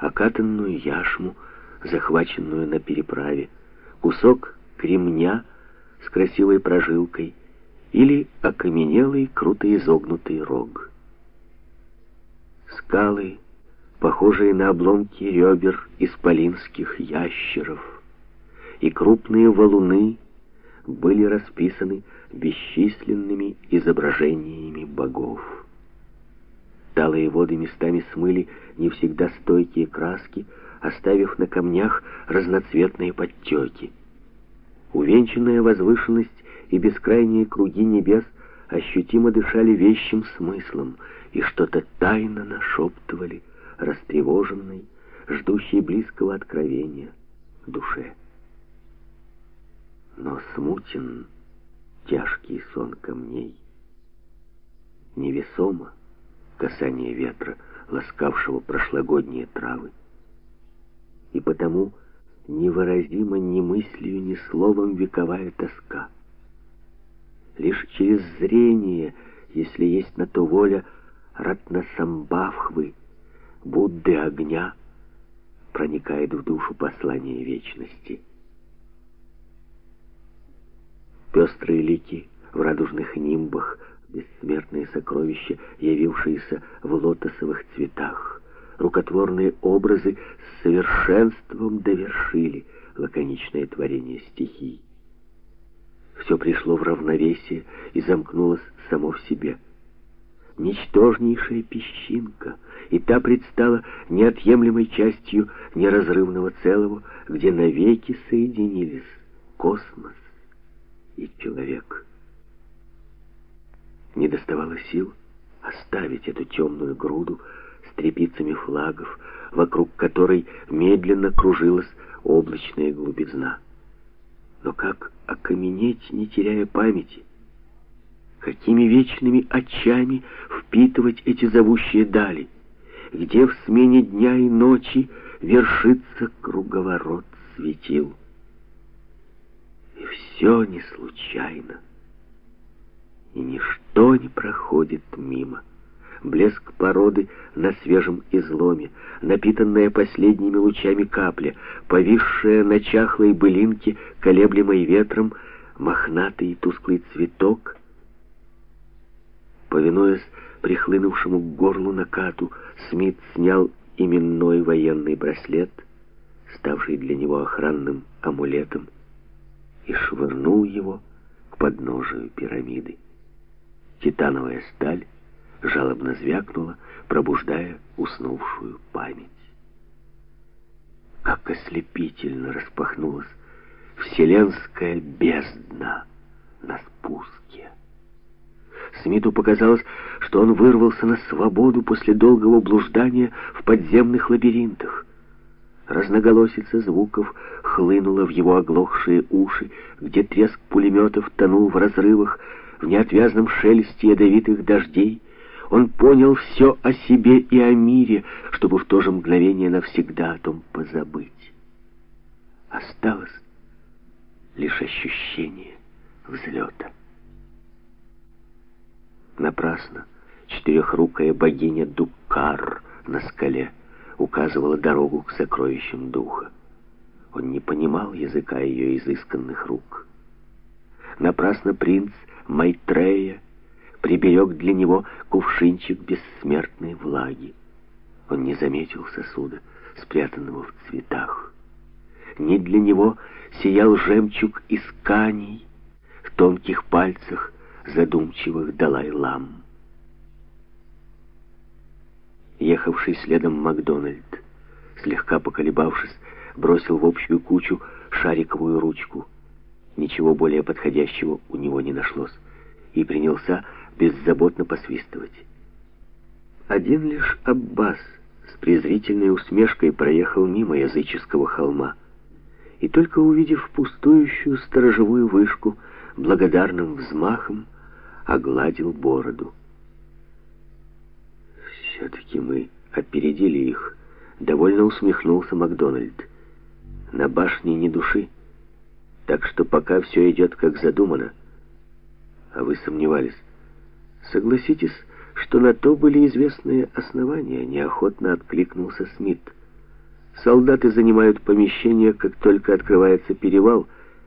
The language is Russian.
окатанную яшму, захваченную на переправе, кусок кремня с красивой прожилкой или окаменелый, круто изогнутый рог. Скалы, похожие на обломки ребер исполинских ящеров, и крупные валуны были расписаны бесчисленными изображениями богов. Талые воды местами смыли не всегда стойкие краски, оставив на камнях разноцветные подтеки. Увенчанная возвышенность и бескрайние круги небес ощутимо дышали вещим смыслом и что-то тайно нашептывали растревоженной, ждущей близкого откровения душе. Но смутен тяжкий сон камней. Невесомо касание ветра, ласкавшего прошлогодние травы. И потому невыразима ни мыслью, ни словом вековая тоска. Лишь через зрение, если есть на то воля, Ратнасамбавхвы, Будды огня, проникает в душу послание вечности. Пестрые лики в радужных нимбах, бессмертные сокровища, явившиеся в лотосовых цветах, рукотворные образы с совершенством довершили лаконичное творение стихий. Все пришло в равновесие и замкнулось само в себе. Ничтожнейшая песчинка, и та предстала неотъемлемой частью неразрывного целого, где навеки соединились космос и человек. Не доставало сил оставить эту темную груду с трепицами флагов, вокруг которой медленно кружилась облачная глубизна. Но как окаменеть, не теряя памяти? Какими вечными очами впитывать эти зовущие дали, где в смене дня и ночи вершится круговорот светил? И все не случайно. И ничто не проходит мимо. Блеск породы на свежем изломе, напитанная последними лучами капля, повисшая на чахлой былинке, колеблемой ветром, мохнатый и тусклый цветок. Повинуясь прихлынувшему к горлу накату, Смит снял именной военный браслет, ставший для него охранным амулетом, и швырнул его к подножию пирамиды. Титановая сталь жалобно звякнула, пробуждая уснувшую память. Как ослепительно распахнулась вселенская бездна на спуске. Смиту показалось, что он вырвался на свободу после долгого блуждания в подземных лабиринтах. Разноголосица звуков хлынула в его оглохшие уши, где треск пулеметов тонул в разрывах, в неотвязном шелесте ядовитых дождей. Он понял все о себе и о мире, чтобы в то же мгновение навсегда о том позабыть. Осталось лишь ощущение взлета. Напрасно четырехрукая богиня Дуккар на скале указывала дорогу к сокровищам духа. Он не понимал языка ее изысканных рук. Напрасно принц Майтрея приберег для него кувшинчик бессмертной влаги. Он не заметил сосуда, спрятанного в цветах. Не для него сиял жемчуг исканий в тонких пальцах задумчивых Далай-лам. Ехавший следом Макдональд, слегка поколебавшись, бросил в общую кучу шариковую ручку. Ничего более подходящего у него не нашлось, и принялся беззаботно посвистывать. Один лишь Аббас с презрительной усмешкой проехал мимо языческого холма, и только увидев пустующую сторожевую вышку, благодарным взмахом огладил бороду. «Все-таки мы опередили их», — довольно усмехнулся Макдональд. «На башне ни души, так что пока все идет как задумано». «А вы сомневались?» «Согласитесь, что на то были известные основания», — неохотно откликнулся Смит. Солдаты занимают помещение, как только открывается перевал,